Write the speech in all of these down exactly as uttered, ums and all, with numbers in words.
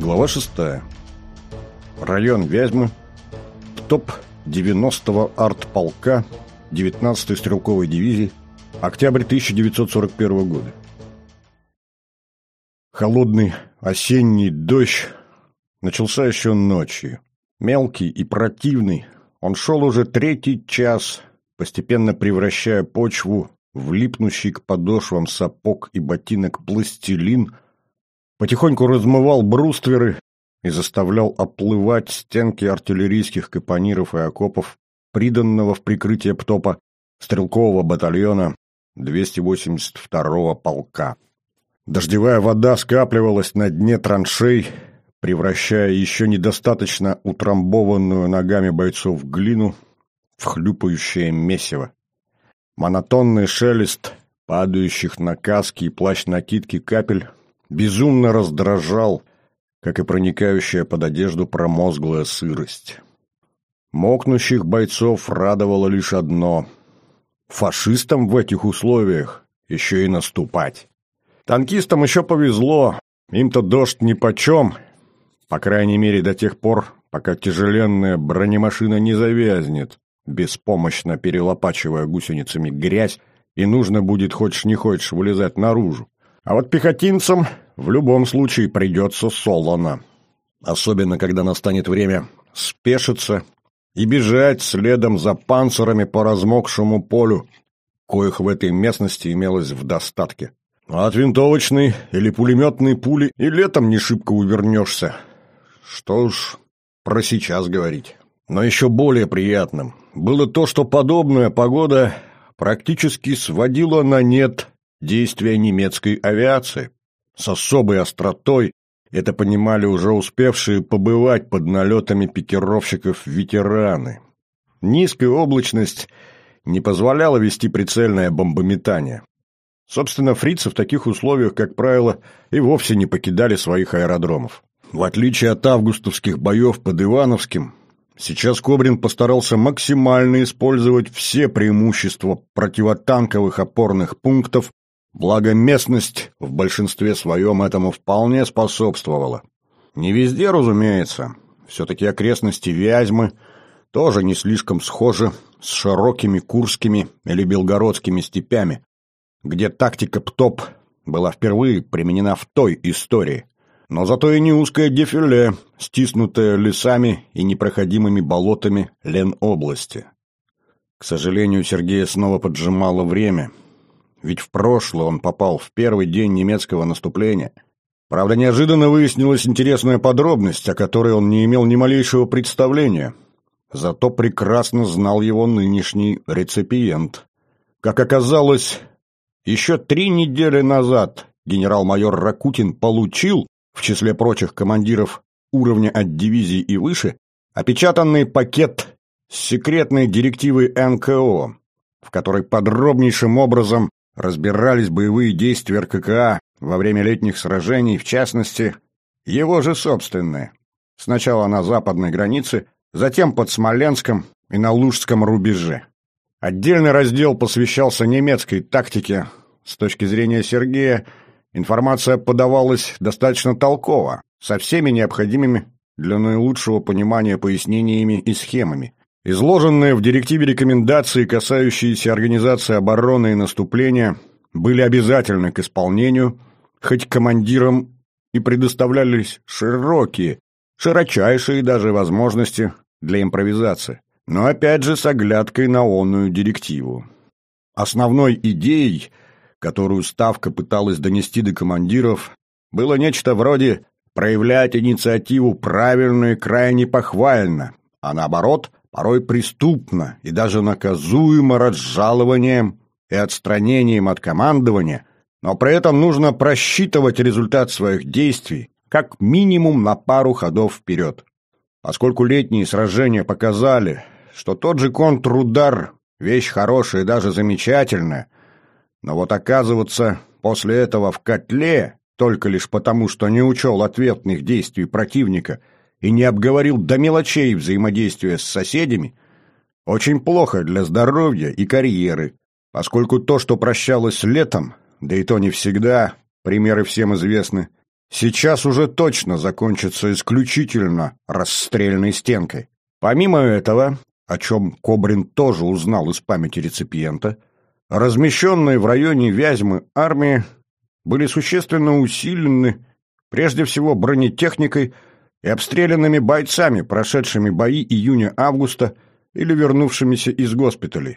Глава шестая. Район Вязьмы. ПТОП девяностого артполка девятнадцатой стрелковой дивизии. Октябрь тысяча девятьсот сорок первого года. Холодный осенний дождь начался еще ночью. Мелкий и противный, он шел уже третий час, постепенно превращая почву в липнущий к подошвам сапог и ботинок пластилин, потихоньку размывал брустверы и заставлял оплывать стенки артиллерийских капониров и окопов, приданного в прикрытие ПТОПа стрелкового батальона двести восемьдесят второго полка. Дождевая вода скапливалась на дне траншей, превращая еще недостаточно утрамбованную ногами бойцов глину в хлюпающее месиво. Монотонный шелест падающих на каски и плащ-накидки капель безумно раздражал, как и проникающая под одежду промозглая сырость. Мокнущих бойцов радовало лишь одно — фашистам в этих условиях еще и наступать. Танкистам еще повезло, им-то дождь нипочем, по крайней мере до тех пор, пока тяжеленная бронемашина не завязнет, беспомощно перелопачивая гусеницами грязь, и нужно будет, хочешь не хочешь, вылезать наружу. А вот пехотинцам в любом случае придется солоно. Особенно, когда настанет время спешиться и бежать следом за панцирами по размокшему полю, коих в этой местности имелось в достатке. А от винтовочной или пулеметной пули и летом не шибко увернешься. Что ж, про сейчас говорить. Но еще более приятным было то, что подобная погода практически сводила на нет действия немецкой авиации. С особой остротой это понимали уже успевшие побывать под налетами пикировщиков ветераны. Низкая облачность не позволяла вести прицельное бомбометание. Собственно, фрицы в таких условиях, как правило, и вовсе не покидали своих аэродромов. В отличие от августовских боев под Ивановским, сейчас Кобрин постарался максимально использовать все преимущества противотанковых опорных пунктов, благо местность в большинстве своем этому вполне способствовала. Не везде, разумеется, все-таки окрестности Вязьмы тоже не слишком схожи с широкими Курскими или Белгородскими степями, где тактика ПТОП была впервые применена в той истории. Но зато и не узкое дефиле, стиснутое лесами и непроходимыми болотами Ленобласти. К сожалению, Сергея снова поджимало время, ведь в прошлое он попал в первый день немецкого наступления. Правда, неожиданно выяснилась интересная подробность, о которой он не имел ни малейшего представления. Зато прекрасно знал его нынешний реципиент. Как оказалось, еще три недели назад генерал-майор Ракутин получил, в числе прочих командиров уровня от дивизии и выше, опечатанный пакет с секретной директивой эн ка о, в которой подробнейшим образом разбирались боевые действия эр ка ка а во время летних сражений, в частности, его же собственные. Сначала на западной границе, затем под Смоленском и на Лужском рубеже. Отдельный раздел посвящался немецкой тактике. С точки зрения Сергея, информация подавалась достаточно толково, со всеми необходимыми для наилучшего понимания пояснениями и схемами. Изложенные в директиве рекомендации, касающиеся организации обороны и наступления, были обязательны к исполнению, хоть командирам и предоставлялись широкие, широчайшие даже возможности для импровизации, но опять же с оглядкой на онную директиву. Основной идеей, которую Ставка пыталась донести до командиров, было нечто вроде проявлять инициативу правильно и крайне похвально, а наоборот, порой преступно и даже наказуемо разжалованием и отстранением от командования, но при этом нужно просчитывать результат своих действий как минимум на пару ходов вперед. Поскольку летние сражения показали, что тот же контрудар – вещь хорошая и даже замечательная, но вот оказываться после этого в котле только лишь потому, что не учел ответных действий противника и не обговорил до мелочей взаимодействия с соседями, очень плохо для здоровья и карьеры, поскольку то, что прощалось летом, да и то не всегда, примеры всем известны, сейчас уже точно закончится исключительно расстрельной стенкой. Помимо этого, о чем Кобрин тоже узнал из памяти реципиента, размещенные в районе Вязьмы армии были существенно усилены прежде всего бронетехникой и обстрелянными бойцами, прошедшими бои июня-августа или вернувшимися из госпиталей.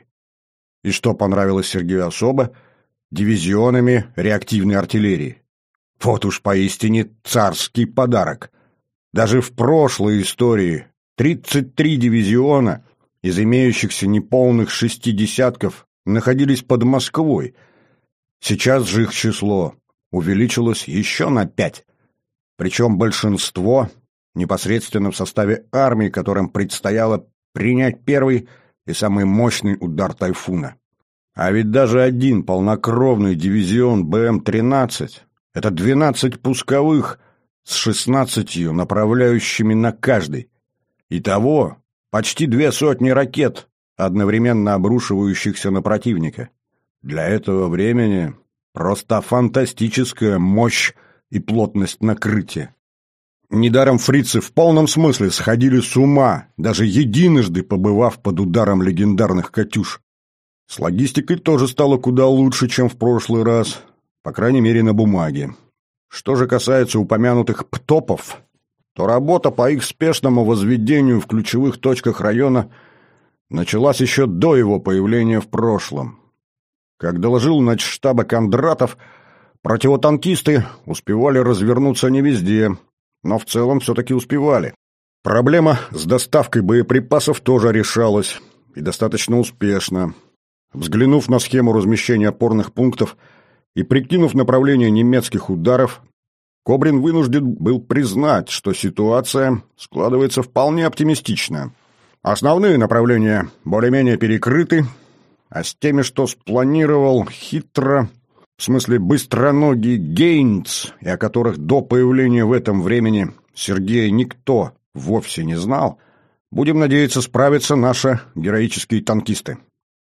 И что понравилось Сергею особо, дивизионами реактивной артиллерии. Вот уж поистине царский подарок. Даже в прошлой истории тридцать три дивизиона из имеющихся неполных шести десятков находились под Москвой. Сейчас же их число увеличилось еще на пять. Причем большинство непосредственно в составе армии, которым предстояло принять первый и самый мощный удар тайфуна. А ведь даже один полнокровный дивизион Бэ Эм тринадцать — это двенадцать пусковых с шестнадцатью направляющими на каждый. Итого почти две сотни ракет, одновременно обрушивающихся на противника. Для этого времени просто фантастическая мощь и плотность накрытия. Недаром фрицы в полном смысле сходили с ума, даже единожды побывав под ударом легендарных «Катюш». С логистикой тоже стало куда лучше, чем в прошлый раз, по крайней мере на бумаге. Что же касается упомянутых ПТОПов, то работа по их спешному возведению в ключевых точках района началась еще до его появления в прошлом. Как доложил начштаба Кондратов, противотанкисты успевали развернуться не везде, но в целом все-таки успевали. Проблема с доставкой боеприпасов тоже решалась, и достаточно успешно. Взглянув на схему размещения опорных пунктов и прикинув направление немецких ударов, Кобрин вынужден был признать, что ситуация складывается вполне оптимистично. Основные направления более-менее перекрыты, а с теми, что спланировал хитро, в смысле быстроногий Гейнц, и о которых до появления в этом времени Сергея никто вовсе не знал, будем надеяться, справятся наши героические танкисты.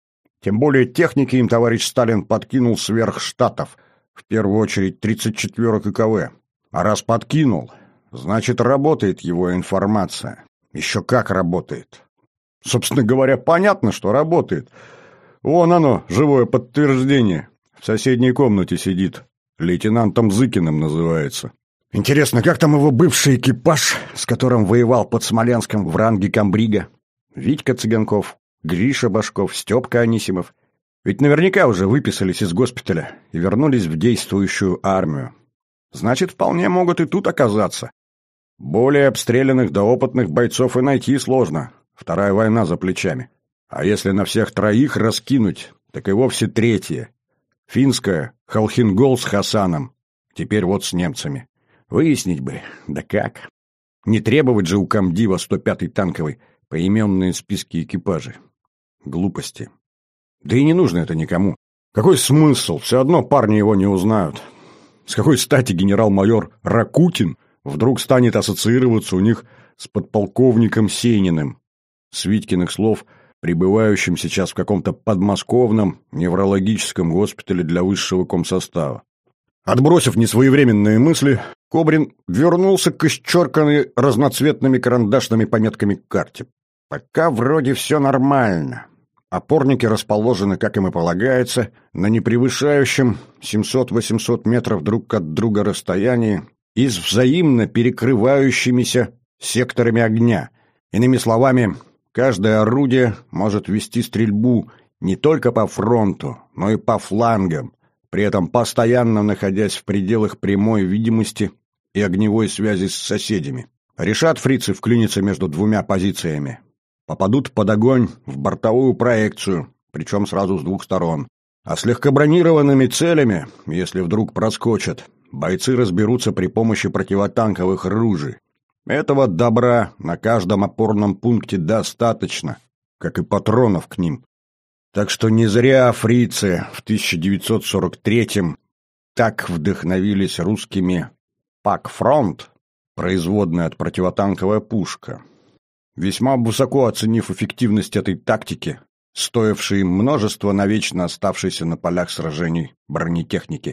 Тем более техники им товарищ Сталин подкинул сверх штатов, в первую очередь тридцать четвёрок и ка вэ. А раз подкинул, значит, работает его информация. Еще как работает. Собственно говоря, понятно, что работает. Вон оно, живое подтверждение. В соседней комнате сидит. Лейтенантом Зыкиным называется. Интересно, как там его бывший экипаж, с которым воевал под Смоленском в ранге комбрига? Витька Цыганков, Гриша Башков, Степка Анисимов. Ведь наверняка уже выписались из госпиталя и вернулись в действующую армию. Значит, вполне могут и тут оказаться. Более обстрелянных да опытных бойцов и найти сложно. Вторая война за плечами. А если на всех троих раскинуть, так и вовсе третья. Финская, Холхингол с Хасаном. Теперь вот с немцами. Выяснить бы, да как. Не требовать же у комдива сто пятой танковой поименные списки экипажей. Глупости. Да и не нужно это никому. Какой смысл? Все одно парни его не узнают. С какой стати генерал-майор Ракутин вдруг станет ассоциироваться у них с подполковником Сениным? С Витькиных слов, пребывающим сейчас в каком-то подмосковном неврологическом госпитале для высшего комсостава. Отбросив несвоевременные мысли, Кобрин вернулся к исчерканной разноцветными карандашными пометками карте. Пока вроде все нормально. Опорники расположены, как им и полагается, на непревышающем семьсот-восемьсот метров друг от друга расстоянии и с взаимно перекрывающимися секторами огня. Иными словами, каждое орудие может вести стрельбу не только по фронту, но и по флангам, при этом постоянно находясь в пределах прямой видимости и огневой связи с соседями. Решат фрицы вклиниться между двумя позициями. Попадут под огонь в бортовую проекцию, причем сразу с двух сторон. А с легкобронированными целями, если вдруг проскочат, бойцы разберутся при помощи противотанковых ружей. Этого добра на каждом опорном пункте достаточно, как и патронов к ним. Так что не зря фрицы в тысяча девятьсот сорок третьем так вдохновились русскими «Пак-фронт», производная от противотанковая пушка. Весьма высоко оценив эффективность этой тактики, стоившей множество навечно оставшейся на полях сражений бронетехники.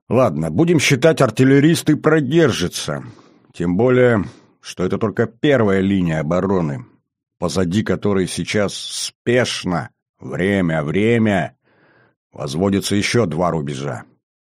Ладно, будем считать, артиллеристы продержатся. Тем более, что это только первая линия обороны, позади которой сейчас спешно, время, время, возводится еще два рубежа.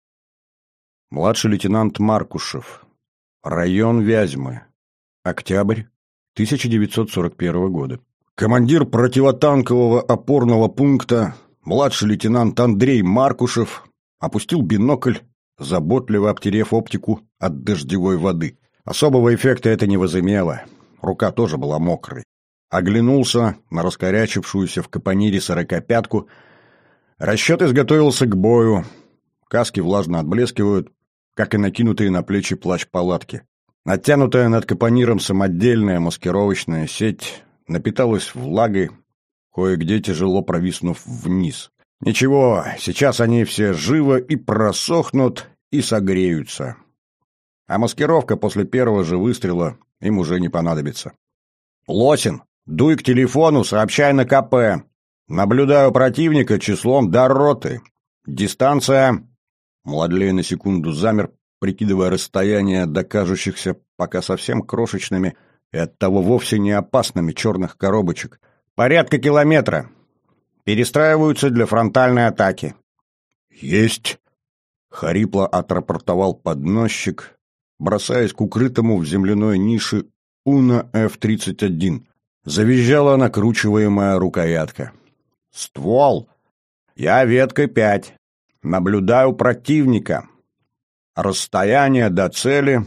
Младший лейтенант Маркушев. Район Вязьмы. Октябрь тысяча девятьсот сорок первого года. Командир противотанкового опорного пункта, младший лейтенант Андрей Маркушев, опустил бинокль, заботливо обтерев оптику от дождевой воды. Особого эффекта это не возымело. Рука тоже была мокрой. Оглянулся на раскорячившуюся в капонире сорокопятку. Расчет изготовился к бою. Каски влажно отблескивают, как и накинутые на плечи плащ-палатки. Натянутая над капониром самодельная маскировочная сеть напиталась влагой, кое-где тяжело провиснув вниз. Ничего, сейчас они все живо и просохнут, и согреются. А маскировка после первого же выстрела им уже не понадобится. «Лосин, дуй к телефону, сообщай на КП. Наблюдаю противника числом до роты. Дистанция...» Младлей на секунду замер, прикидывая расстояние до кажущихся пока совсем крошечными и оттого вовсе не опасными черных коробочек. «Порядка километра. Перестраиваются для фронтальной атаки». «Есть!» — хрипло отрапортовал подносчик, бросаясь к укрытому в земляной нише Уна эф тридцать один. Завизжала накручиваемая рукоятка. «Ствол! Я веткой пять. Наблюдаю противника. Расстояние до цели...»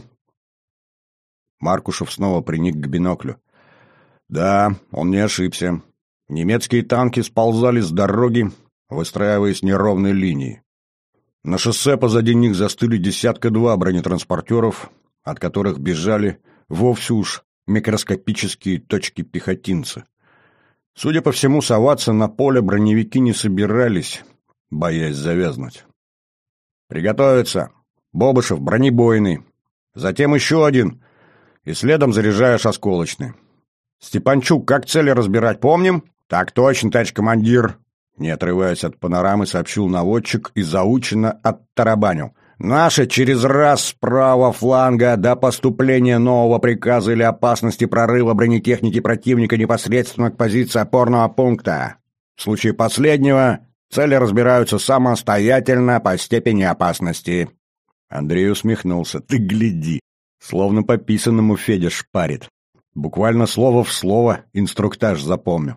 Маркушев снова приник к биноклю. Да, он не ошибся. Немецкие танки сползали с дороги, выстраиваясь неровной линией. На шоссе позади них застыли десятка-два бронетранспортеров, от которых бежали вовсе уж микроскопические точки-пехотинцы. Судя по всему, соваться на поле броневики не собирались, боясь завязнуть. «Приготовиться! Бобышев, бронебойный! Затем еще один, и следом заряжаешь осколочный. Степанчук, как цели разбирать, помним?» «Так точно, товарищ командир!» Не отрываясь от панорамы, сообщил наводчик и заученно оттарабанил. «Наши через раз с правого фланга до поступления нового приказа или опасности прорыва бронетехники противника непосредственно к позиции опорного пункта. В случае последнего цели разбираются самостоятельно по степени опасности». Андрей усмехнулся. «Ты гляди, словно по писанному Федя шпарит. Буквально слово в слово инструктаж запомню».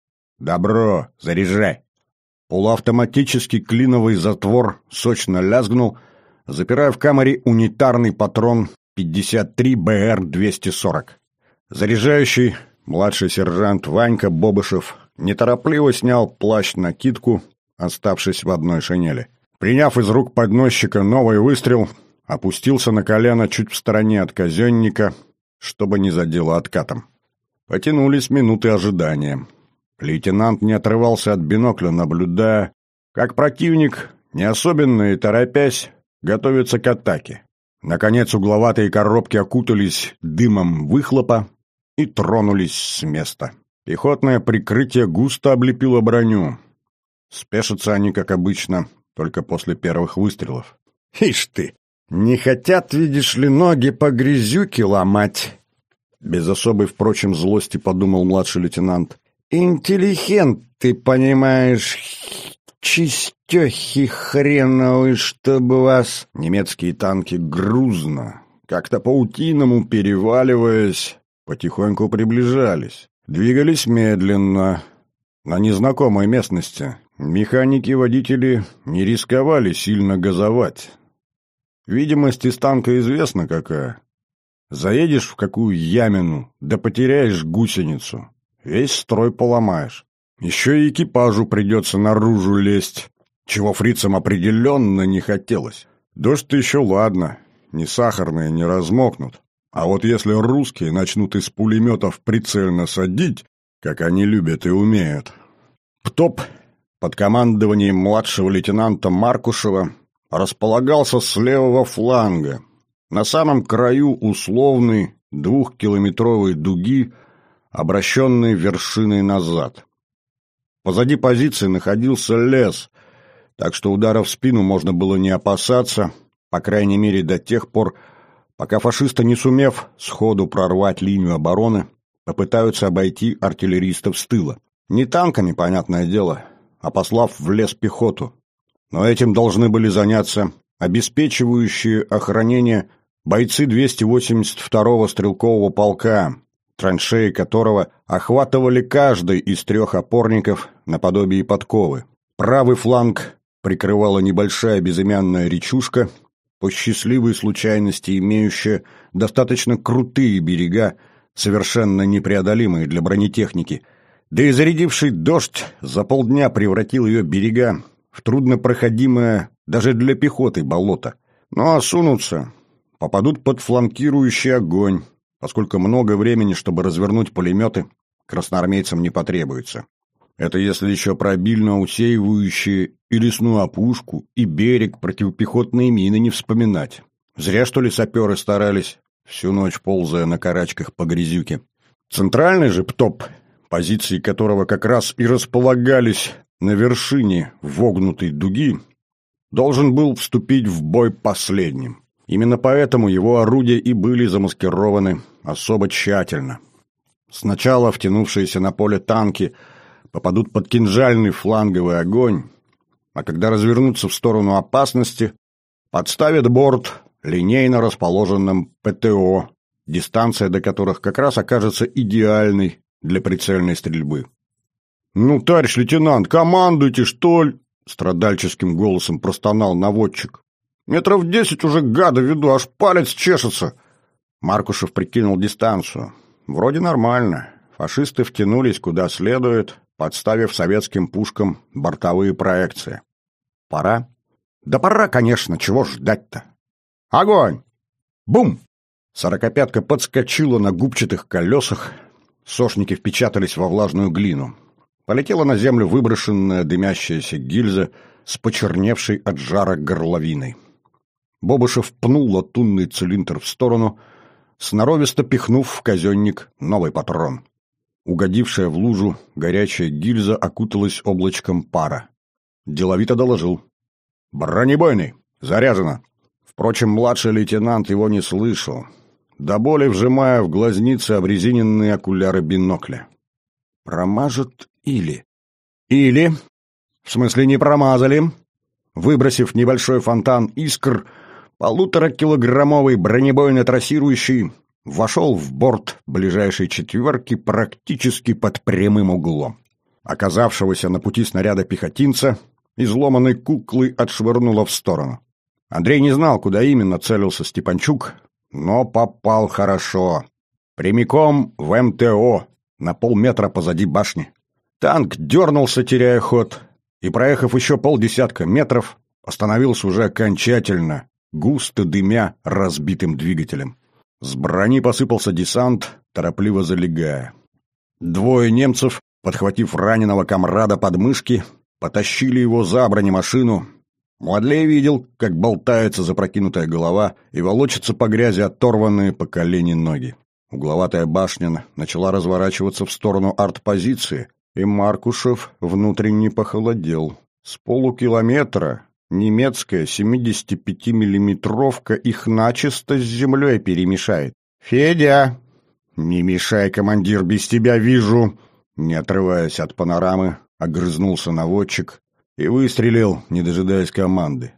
«Добро, заряжай!» Полуавтоматический клиновый затвор сочно лязгнул, запирая в камере унитарный патрон пятьдесят три бэ эр двести сорок. Заряжающий, младший сержант Ванька Бобышев, неторопливо снял плащ-накидку, оставшись в одной шинели. Приняв из рук подносчика новый выстрел, опустился на колено чуть в стороне от казенника, чтобы не задело откатом. Потянулись минуты ожидания. Лейтенант не отрывался от бинокля, наблюдая, как противник, не особенно и торопясь, готовится к атаке. Наконец угловатые коробки окутались дымом выхлопа и тронулись с места. Пехотное прикрытие густо облепило броню. Спешатся они, как обычно, только после первых выстрелов. «Ишь ты! Не хотят, видишь ли, ноги по грязюке ломать!» Без особой, впрочем, злости подумал младший лейтенант. «Интеллигент, ты понимаешь, чистехи хреновы, чтобы вас...» Немецкие танки грузно, как-то паутиному переваливаясь, потихоньку приближались. Двигались медленно, на незнакомой местности. Механики и водители не рисковали сильно газовать. Видимость из танка известна какая. Заедешь в какую ямину, да потеряешь гусеницу. Весь строй поломаешь. Еще и экипажу придется наружу лезть, чего фрицам определенно не хотелось. Дождь-то еще ладно, не сахарные, не размокнут. А вот если русские начнут из пулеметов прицельно садить, как они любят и умеют. ПТОП под командованием младшего лейтенанта Маркушева располагался с левого фланга, на самом краю условной двухкилометровой дуги, обращенной вершиной назад. Позади позиции находился лес, так что удара в спину можно было не опасаться, По крайней мере, до тех пор, пока фашисты, не сумев сходу прорвать линию обороны, попытаются обойти артиллеристов с тыла. Не танками, понятное дело, а послав в лес пехоту. Но этим должны были заняться обеспечивающие охранение бойцы двести восемьдесят второго стрелкового полка, траншеи которого охватывали каждый из трех опорников наподобие подковы. Правый фланг прикрывала небольшая безымянная речушка, по счастливой случайности имеющая достаточно крутые берега, совершенно непреодолимые для бронетехники, да и зарядивший дождь за полдня превратил ее берега в труднопроходимое даже для пехоты болото. Ну а сунутся, попадут под фланкирующий огонь, поскольку много времени, чтобы развернуть пулеметы, красноармейцам не потребуется. Это если еще про обильно усеивающие и лесную опушку, и берег противопехотные мины не вспоминать. Зря, что ли, саперы старались, всю ночь ползая на карачках по грязюке. Центральный же ПТОП, позиции которого как раз и располагались на вершине вогнутой дуги, должен был вступить в бой последним. Именно поэтому его орудия и были замаскированы особо тщательно. Сначала втянувшиеся на поле танки попадут под кинжальный фланговый огонь, а когда развернутся в сторону опасности, подставят борт линейно расположенным ПТО, дистанция до которых как раз окажется идеальной для прицельной стрельбы. «Ну, товарищ лейтенант, командуйте, что ли?» — страдальческим голосом простонал наводчик. «Метров десять уже гада веду, аж палец чешется». Маркушев прикинул дистанцию. Вроде нормально. Фашисты втянулись куда следует, подставив советским пушкам бортовые проекции. Пора? Да пора, конечно, чего ждать-то? Огонь! Бум! Сорокопятка подскочила на губчатых колесах, сошники впечатались во влажную глину. Полетела на землю выброшенная дымящаяся гильза с почерневшей от жара горловиной. Бобышев пнул латунный цилиндр в сторону, сноровисто пихнув в казенник новый патрон. Угодившая в лужу горячая гильза окуталась облачком пара. Деловито доложил. «Бронебойный! Заряжено!» Впрочем, младший лейтенант его не слышал, до боли вжимая в глазницы обрезиненные окуляры бинокля. «Промажет или...» «Или...» «В смысле, не промазали?» Выбросив небольшой фонтан искр, полуторакилограммовый бронебойно-трассирующий вошел в борт ближайшей четверки практически под прямым углом. Оказавшегося на пути снаряда пехотинца изломанной куклой отшвырнуло в сторону. Андрей не знал, куда именно целился Степанчук, но попал хорошо. Прямиком в эм тэ о, на полметра позади башни. Танк дернулся, теряя ход, и, проехав еще полдесятка метров, остановился уже окончательно, густо дымя разбитым двигателем. С брони посыпался десант, торопливо залегая. Двое немцев, подхватив раненого комрада под мышки, потащили его за бронемашину. Младлей видел, как болтается запрокинутая голова и волочатся по грязи оторванные по колени ноги. Угловатая башня начала разворачиваться в сторону артпозиции, и Маркушев внутренне похолодел. С полукилометра немецкая семидесятипятимиллиметровка их начисто с землей перемешает. «Федя!» «Не мешай, командир, без тебя вижу!» Не отрываясь от панорамы, огрызнулся наводчик и выстрелил, не дожидаясь команды.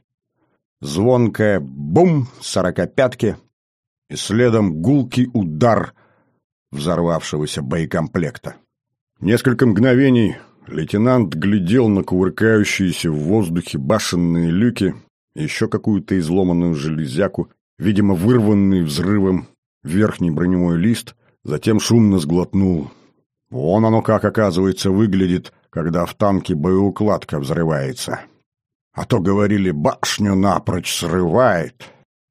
Звонкое «бум» сорокопятки и следом гулкий удар взорвавшегося боекомплекта. Несколько мгновений лейтенант глядел на кувыркающиеся в воздухе башенные люки, еще какую-то изломанную железяку, видимо, вырванный взрывом верхний броневой лист, затем шумно сглотнул. Вон оно как, оказывается, выглядит, когда в танке боеукладка взрывается. А то, говорили, башню напрочь срывает.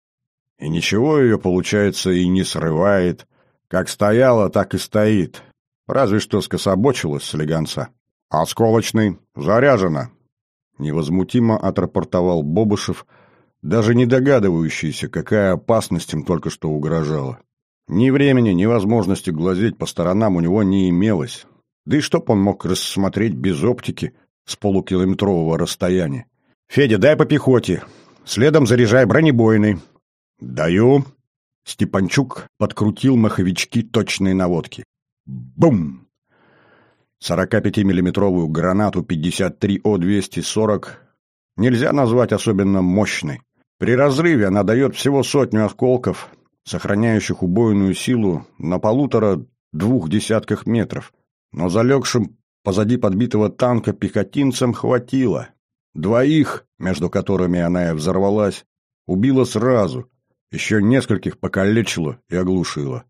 И ничего ее, получается, и не срывает. Как стояла, так и стоит. Разве что скособочилась слегонца. «Осколочный. Заряжено!» Невозмутимо отрапортовал Бобышев, даже не догадывающийся, какая опасность им только что угрожала. Ни времени, ни возможности глазеть по сторонам у него не имелось. Да и чтоб он мог рассмотреть без оптики с полукилометрового расстояния. «Федя, дай по пехоте!» Следом заряжай бронебойный». «Даю». Степанчук подкрутил маховички точной наводки. Бум! сорокапятимиллиметровую гранату пятьдесят три О двести сорок нельзя назвать особенно мощной. При разрыве она дает всего сотню осколков, сохраняющих убойную силу на полутора-двух десятках метров. Но залегшим позади подбитого танка пехотинцам хватило. Двоих, между которыми она и взорвалась, убила сразу, еще нескольких покалечила и оглушила.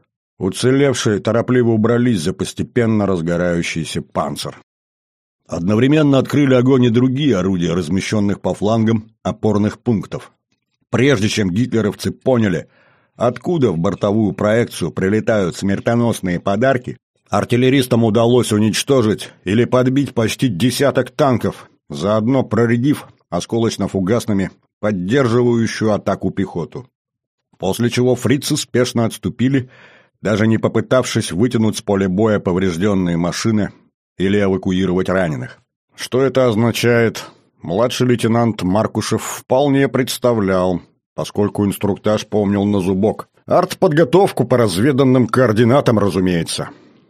Уцелевшие торопливо убрались за постепенно разгорающийся панцир. Одновременно открыли огонь и другие орудия, размещенных по флангам опорных пунктов. Прежде чем гитлеровцы поняли, откуда в бортовую проекцию прилетают смертоносные подарки, артиллеристам удалось уничтожить или подбить почти десяток танков, заодно проредив осколочно-фугасными поддерживающую атаку пехоту. После чего фрицы спешно отступили, даже не попытавшись вытянуть с поля боя поврежденные машины или эвакуировать раненых. Что это означает, младший лейтенант Маркушев вполне представлял, поскольку инструктаж помнил на зубок. Артподготовку по разведанным координатам, разумеется.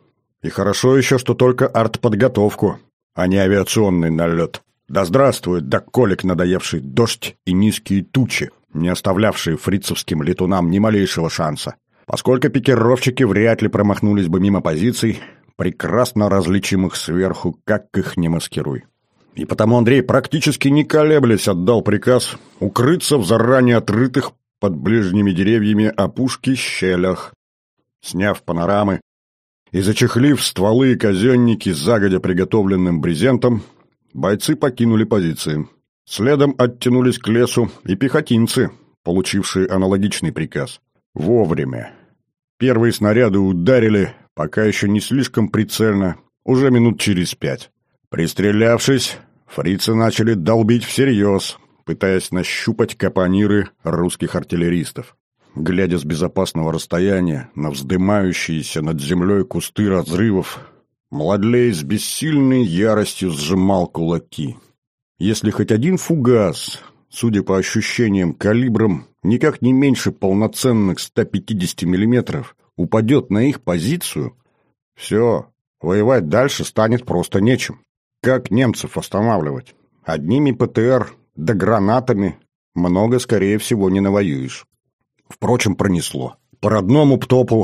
И хорошо еще, что только артподготовку, а не авиационный налет. Да здравствует доколик надоевший дождь и низкие тучи, не оставлявшие фрицевским летунам ни малейшего шанса. Поскольку пикировщики вряд ли промахнулись бы мимо позиций, прекрасно различимых сверху, как их не маскируй. И потому Андрей, практически не колеблясь, отдал приказ укрыться в заранее отрытых под ближними деревьями опушки щелях. Сняв панорамы и зачехлив стволы и казенники загодя приготовленным брезентом, бойцы покинули позиции. Следом оттянулись к лесу и пехотинцы, получившие аналогичный приказ. Вовремя. Первые снаряды ударили, пока еще не слишком прицельно, уже минут через пять. Пристрелявшись, фрицы начали долбить всерьез, пытаясь нащупать капониры русских артиллеристов. Глядя с безопасного расстояния на вздымающиеся над землей кусты разрывов, Младлей с бессильной яростью сжимал кулаки. Если хоть один фугас, судя по ощущениям калибром, никак не меньше полноценных ста пятидесяти миллиметров, упадет на их позицию, все, воевать дальше станет просто нечем. Как немцев останавливать? Одними ПТР да гранатами много, скорее всего, не навоюешь. Впрочем, пронесло. По родному ПТОПу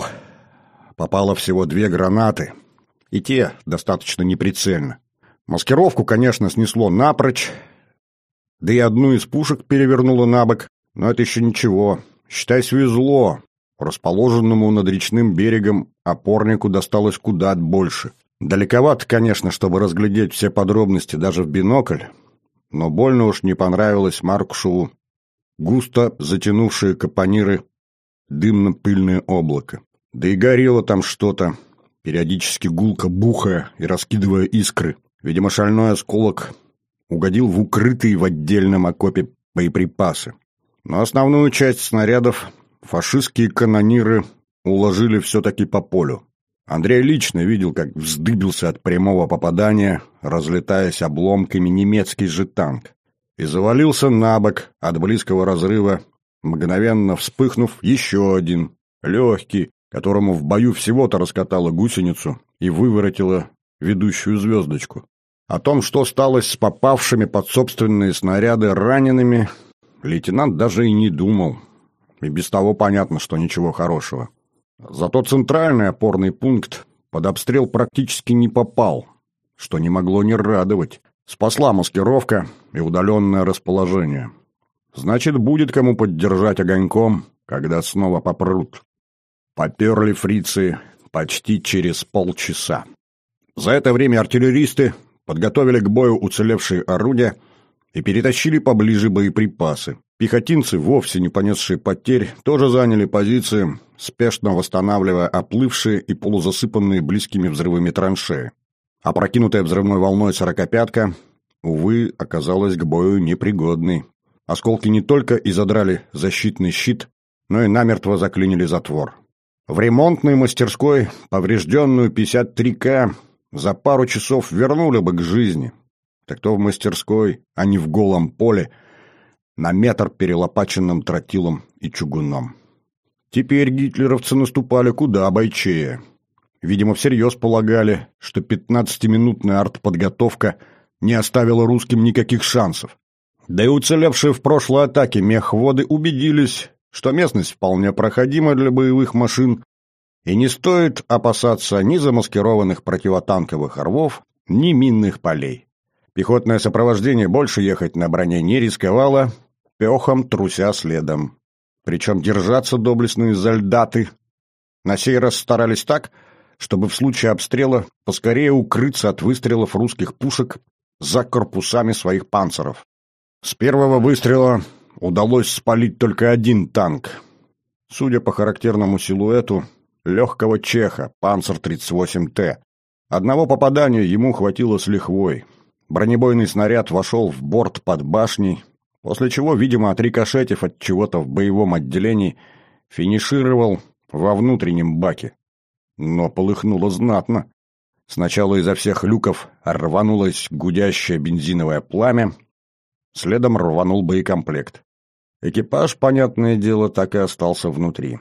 попало всего две гранаты, и те достаточно неприцельно. Маскировку, конечно, снесло напрочь, да и одну из пушек перевернуло на бок, но это еще ничего. Считай, свезло. Расположенному над речным берегом опорнику досталось куда больше. Далековато, конечно, чтобы разглядеть все подробности даже в бинокль, но больно уж не понравилось Маркушеву густо затянувшие капониры дымно-пыльное облако. Да и горело там что-то, периодически гулко бухая и раскидывая искры. Видимо, шальной осколок угодил в укрытые в отдельном окопе боеприпасы. Но основную часть снарядов фашистские канониры уложили все-таки по полю. Андрей лично видел, как вздыбился от прямого попадания, разлетаясь обломками немецкий же танк, и завалился на бок от близкого разрыва, мгновенно вспыхнув еще один, легкий, которому в бою всего-то раскатало гусеницу и выворотило ведущую звездочку. О том, что сталось с попавшими под собственные снаряды ранеными, лейтенант даже и не думал. И без того понятно, что ничего хорошего. Зато центральный опорный пункт под обстрел практически не попал, что не могло не радовать. Спасла маскировка и удаленное расположение. Значит, будет кому поддержать огоньком, когда снова попрут. Поперли фрицы почти через полчаса. За это время артиллеристы подготовили к бою уцелевшие орудия и перетащили поближе боеприпасы. Пехотинцы, вовсе не понесшие потерь, тоже заняли позиции, спешно восстанавливая оплывшие и полузасыпанные близкими взрывами траншеи. Опрокинутая взрывной волной сорокопятка, увы, оказалась к бою непригодной. Осколки не только изодрали защитный щит, но и намертво заклинили затвор. В ремонтной мастерской поврежденную пятьдесят три ка за пару часов вернули бы к жизни. Так то в мастерской, а не в голом поле, на метр перелопаченным тротилом и чугуном. Теперь гитлеровцы наступали куда бойчее. Видимо, всерьез полагали, что пятнадцатиминутная артподготовка не оставила русским никаких шансов. Да и уцелевшие в прошлой атаке мехводы убедились, что местность вполне проходима для боевых машин, и не стоит опасаться ни замаскированных противотанковых рвов, ни минных полей. Пехотное сопровождение больше ехать на броне не рисковало, пехом труся следом. Причем держаться доблестные солдаты на сей раз старались так, чтобы в случае обстрела поскорее укрыться от выстрелов русских пушек за корпусами своих панцеров. С первого выстрела удалось спалить только один танк. Судя по характерному силуэту, легкого чеха, Панцер тридцать восемь Т. Одного попадания ему хватило с лихвой. Бронебойный снаряд вошел в борт под башней, после чего, видимо, отрикошетив от чего-то в боевом отделении, финишировал во внутреннем баке. Но полыхнуло знатно. Сначала изо всех люков рванулось гудящее бензиновое пламя, следом рванул боекомплект. Экипаж, понятное дело, так и остался внутри.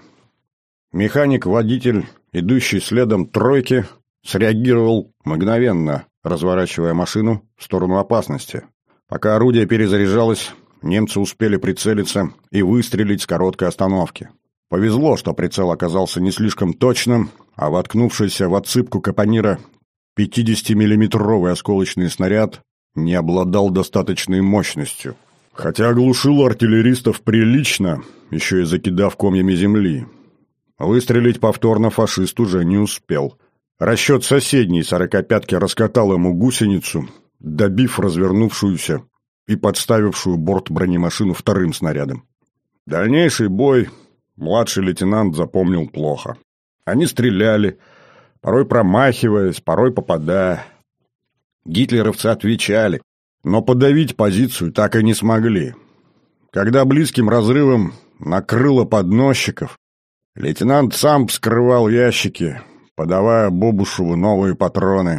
Механик-водитель, идущий следом тройки, среагировал мгновенно, разворачивая машину в сторону опасности. Пока орудие перезаряжалось, немцы успели прицелиться и выстрелить с короткой остановки. Повезло, что прицел оказался не слишком точным, а воткнувшийся в отсыпку капонира пятидесятимиллиметровый осколочный снаряд не обладал достаточной мощностью. Хотя оглушил артиллеристов прилично, еще и закидав комьями земли. Выстрелить повторно фашист уже не успел. Расчет соседней сорокопятки раскатал ему гусеницу, добив развернувшуюся и подставившую борт бронемашину вторым снарядом. Дальнейший бой младший лейтенант запомнил плохо. Они стреляли, порой промахиваясь, порой попадая. Гитлеровцы отвечали, но подавить позицию так и не смогли. Когда близким разрывом накрыло подносчиков, лейтенант сам вскрывал ящики, подавая Бобушеву новые патроны.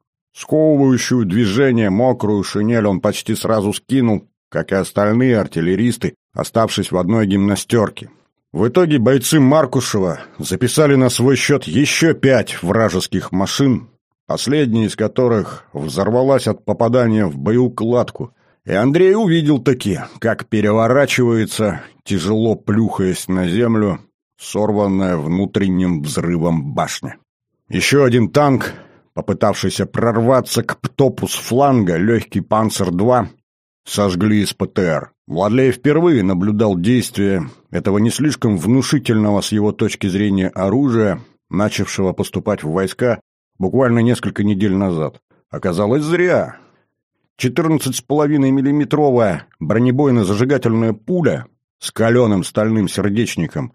Сковывающую движение мокрую шинель он почти сразу скинул, как и остальные артиллеристы, оставшись в одной гимнастерке. В итоге бойцы Маркушева записали на свой счет еще пять вражеских машин, последняя из которых взорвалась от попадания в боеукладку, и Андрей увидел-таки, как переворачивается, тяжело плюхаясь на землю, сорванная внутренним взрывом башня. Еще один танк, попытавшийся прорваться к ПТОПу с фланга, легкий Панцер два, сожгли из ПТР. Владлей впервые наблюдал действие этого не слишком внушительного с его точки зрения оружия, начавшего поступать в войска буквально несколько недель назад. Оказалось, зря. четырнадцать с половиной миллиметровая бронебойно-зажигательная пуля с каленым стальным сердечником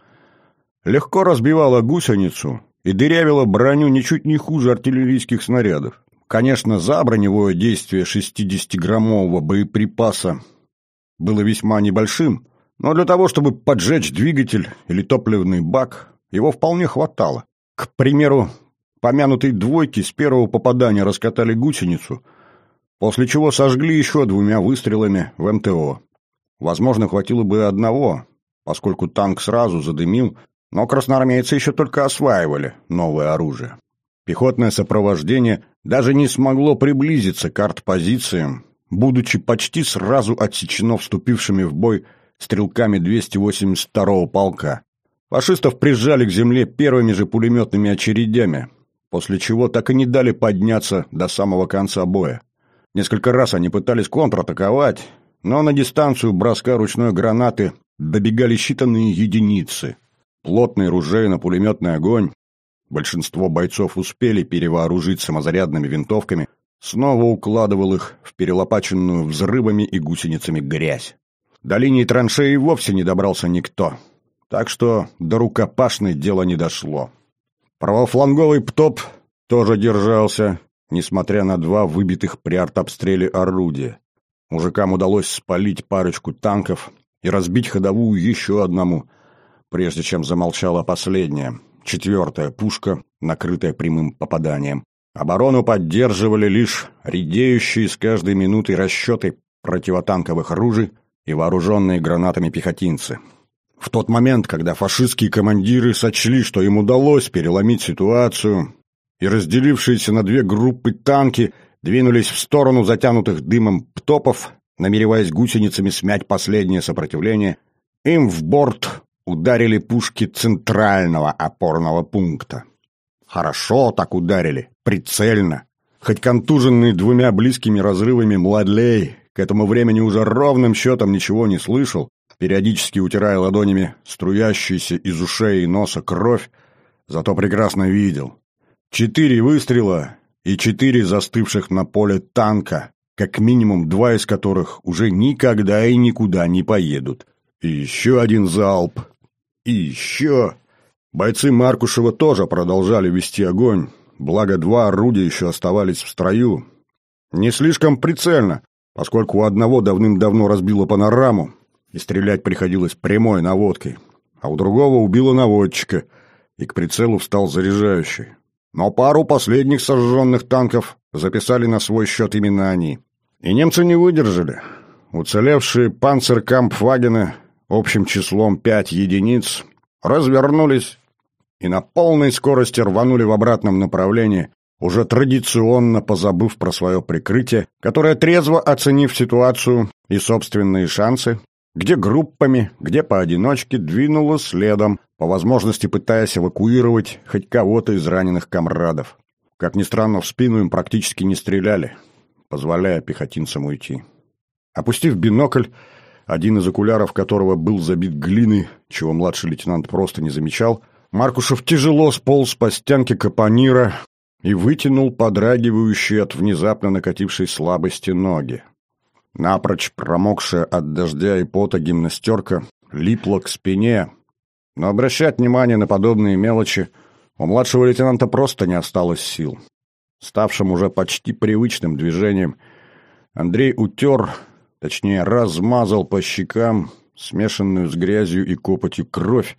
легко разбивала гусеницу и дырявила броню ничуть не хуже артиллерийских снарядов. Конечно, за броневое действие шестидесятиграммового боеприпаса было весьма небольшим, но для того, чтобы поджечь двигатель или топливный бак, его вполне хватало. К примеру, помянутой двойки с первого попадания раскатали гусеницу, после чего сожгли еще двумя выстрелами в МТО. Возможно, хватило бы одного, поскольку танк сразу задымил, но красноармейцы еще только осваивали новое оружие. Пехотное сопровождение даже не смогло приблизиться к артпозициям, будучи почти сразу отсечено вступившими в бой стрелками двести восемьдесят второго полка. Фашистов прижали к земле первыми же пулеметными очередями, после чего так и не дали подняться до самого конца боя. Несколько раз они пытались контратаковать, но на дистанцию броска ручной гранаты добегали считанные единицы. Плотный ружейно-пулеметный огонь, большинство бойцов успели перевооружить самозарядными винтовками, снова укладывал их в перелопаченную взрывами и гусеницами грязь. До линии траншеи вовсе не добрался никто, так что до рукопашной дело не дошло. Правофланговый ПТОП тоже держался, несмотря на два выбитых при артобстреле орудия. Мужикам удалось спалить парочку танков и разбить ходовую еще одному, прежде чем замолчала последняя, четвертая пушка, накрытая прямым попаданием. Оборону поддерживали лишь редеющие с каждой минутой расчеты противотанковых ружей и вооруженные гранатами пехотинцы. В тот момент, когда фашистские командиры сочли, что им удалось переломить ситуацию, и разделившиеся на две группы танки двинулись в сторону затянутых дымом птопов, намереваясь гусеницами смять последнее сопротивление, им в борт ударили пушки центрального опорного пункта. Хорошо так ударили, прицельно. Хоть контуженный двумя близкими разрывами Младлей к этому времени уже ровным счетом ничего не слышал, периодически утирая ладонями струящуюся из ушей и носа кровь, зато прекрасно видел. Четыре выстрела и четыре застывших на поле танка, как минимум два из которых уже никогда и никуда не поедут. И еще один залп. И еще. Бойцы Маркушева тоже продолжали вести огонь, благо два орудия еще оставались в строю. Не слишком прицельно, поскольку у одного давным-давно разбило панораму, и стрелять приходилось прямой наводкой, а у другого убило наводчика, и к прицелу встал заряжающий. Но пару последних сожженных танков записали на свой счет именно они. И немцы не выдержали. Уцелевшие панцеркампфвагены общим числом пять единиц развернулись и на полной скорости рванули в обратном направлении, уже традиционно позабыв про свое прикрытие, которое, трезво оценив ситуацию и собственные шансы, где группами, где поодиночке, двинуло следом, по возможности пытаясь эвакуировать хоть кого-то из раненых комрадов. Как ни странно, в спину им практически не стреляли, позволяя пехотинцам уйти. Опустив бинокль, один из окуляров которого был забит глиной, чего младший лейтенант просто не замечал, Маркушев тяжело сполз по стенке капонира и вытянул подрагивающие от внезапно накатившей слабости ноги. Напрочь промокшая от дождя и пота гимнастерка липла к спине, но обращать внимание на подобные мелочи у младшего лейтенанта просто не осталось сил. Ставшим уже почти привычным движением, Андрей утер, точнее размазал по щекам смешанную с грязью и копотью кровь,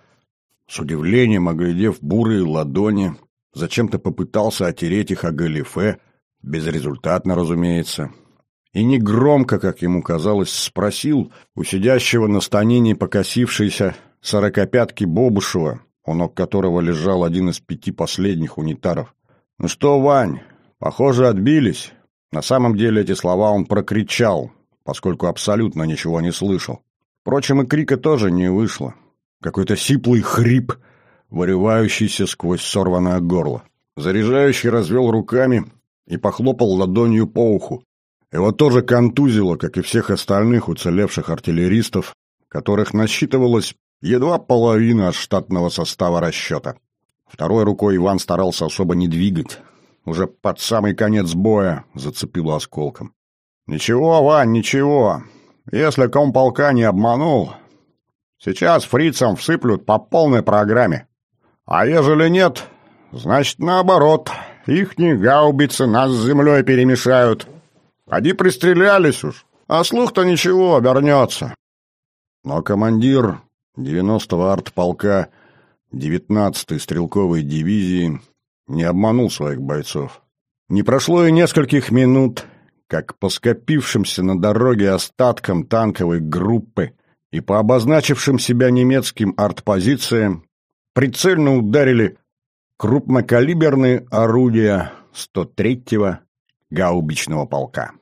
с удивлением оглядев бурые ладони, зачем-то попытался отереть их о галифе, безрезультатно, разумеется, и негромко, как ему казалось, спросил у сидящего на станине покосившейся сорокопятки Бобушева, у ног которого лежал один из пяти последних унитаров. «Ну что, Вань, похоже, отбились». На самом деле эти слова он прокричал, поскольку абсолютно ничего не слышал. Впрочем, и крика тоже не вышло. Какой-то сиплый хрип, вырывающийся сквозь сорванное горло. Заряжающий развел руками и похлопал ладонью по уху. Его тоже контузило, как и всех остальных уцелевших артиллеристов, которых насчитывалось едва половина от штатного состава расчета. Второй рукой Иван старался особо не двигать. Уже под самый конец боя зацепило осколком. «Ничего, Вань, ничего. Если комполка не обманул, сейчас фрицам всыплют по полной программе. А ежели нет, значит, наоборот, ихние гаубицы нас с землей перемешают. Поди пристрелялись уж, а слух-то ничего, обернется». Но командир девяностого артполка девятнадцатой стрелковой дивизии не обманул своих бойцов. Не прошло и нескольких минут, как по скопившимся на дороге остаткам танковой группы и по обозначившим себя немецким артпозициям прицельно ударили крупнокалиберные орудия сто третьего гаубичного полка.